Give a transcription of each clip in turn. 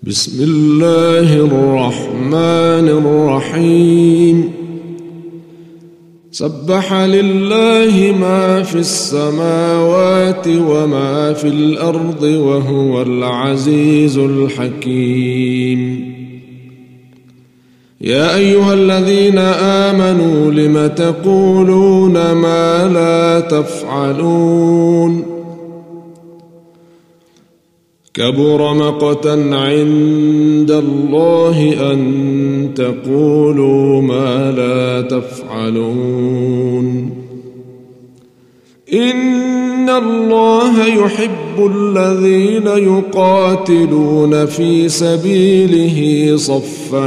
بسم الله الرحمن الرحيم. سبح لله ما في السماوات وما في الأرض وهو العزيز الحكيم. يا أيها الذين آمنوا لم تقولون ما لا تفعلون؟ كبر مقتا عند الله أن تقولوا ما لا تفعلون. إن الله يحب الذين يقاتلون في سبيله صفا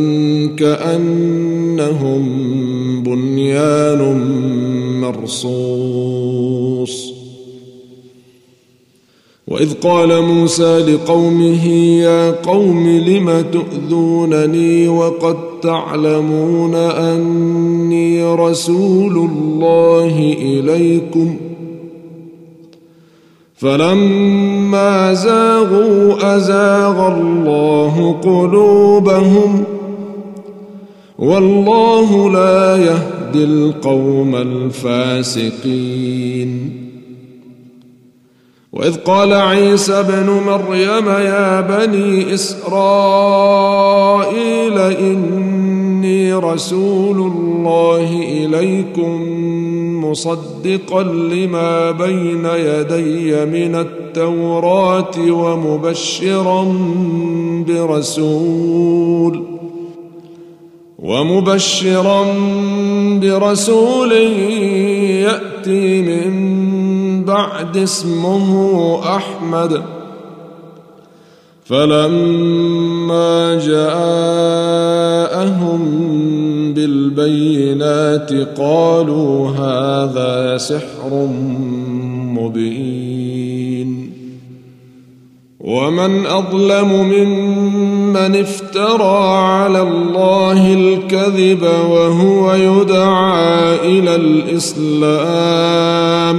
كأنهم بنيان مرصوص. وإذ قال موسى لقومه يا قوم لم تؤذونني وقد تعلمون أني رسول الله إليكم؟ فلما زاغوا أزاغ الله قلوبهم والله لا يهدي القوم الفاسقين. وإذ قال عيسى ابن مريم يا بني إسرائيل إني رسول الله إليكم مصدقا لما بين يدي من التوراة ومبشرا برسول يأتي من بعد اسمه أحمد. فلما جاءهم بالبينات قالوا هذا سحر مبين. ومن أظلم ممن افترى على الله الكذب وهو يدعى إلى الإسلام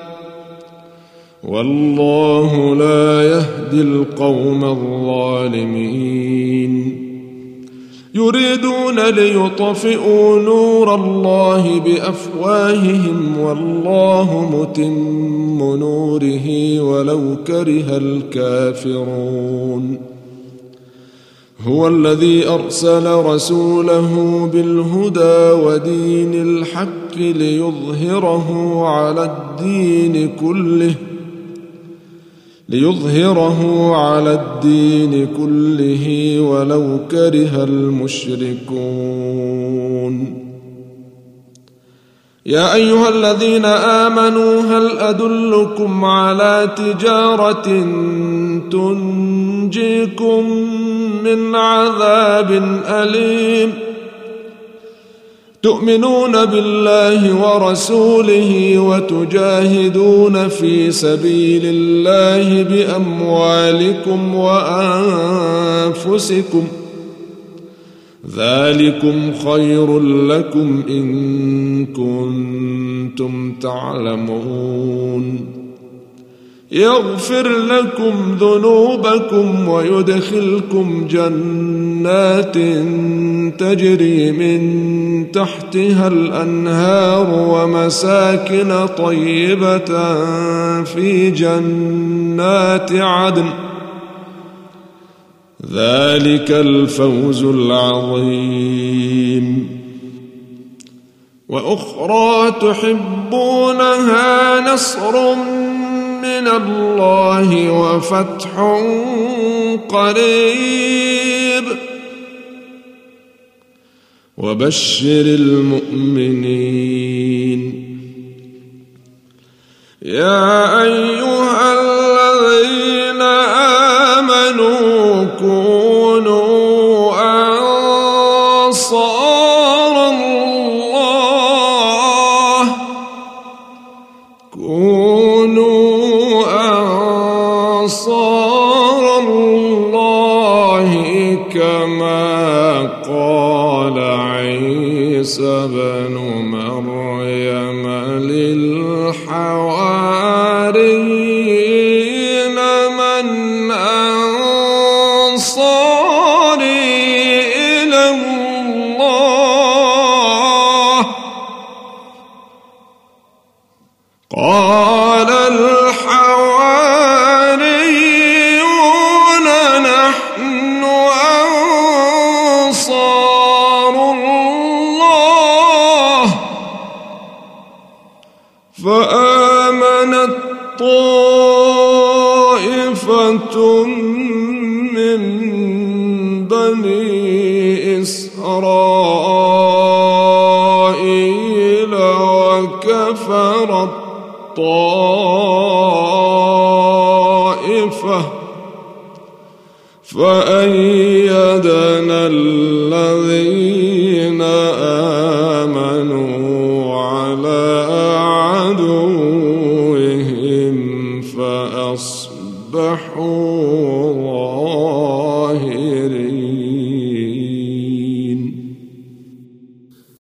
والله لا يهدي القوم الظالمين. يريدون ليطفئوا نور الله بأفواههم والله متم نوره ولو كره الكافرون. هو الذي أرسل رسوله بالهدى ودين الحق ليظهره على الدين كله ولو كره المشركون. يا أيها الذين آمنوا هل أدلكم على تجارة تنجيكم من عذاب أليم؟ تؤمنون بالله ورسوله وتجاهدون في سبيل الله بأموالكم وأنفسكم ذلكم خير لكم إن كنتم تعلمون. يغفر لكم ذنوبكم ويدخلكم جنات تجري من تحتها الأنهار ومساكن طيبة في جنات عدن ذلك الفوز العظيم. وأخرى تحبونها نصر من الله وفتح قريب وبشر المؤمنين. يا أيها الذين آمنوا كونوا أنصار الله كما قال عيسى بن مريم للحواريين من أنصار نحن أنصار الله فآمنت طائفة من بني إسرائيل وكفرت طائفة فأيدنا الذي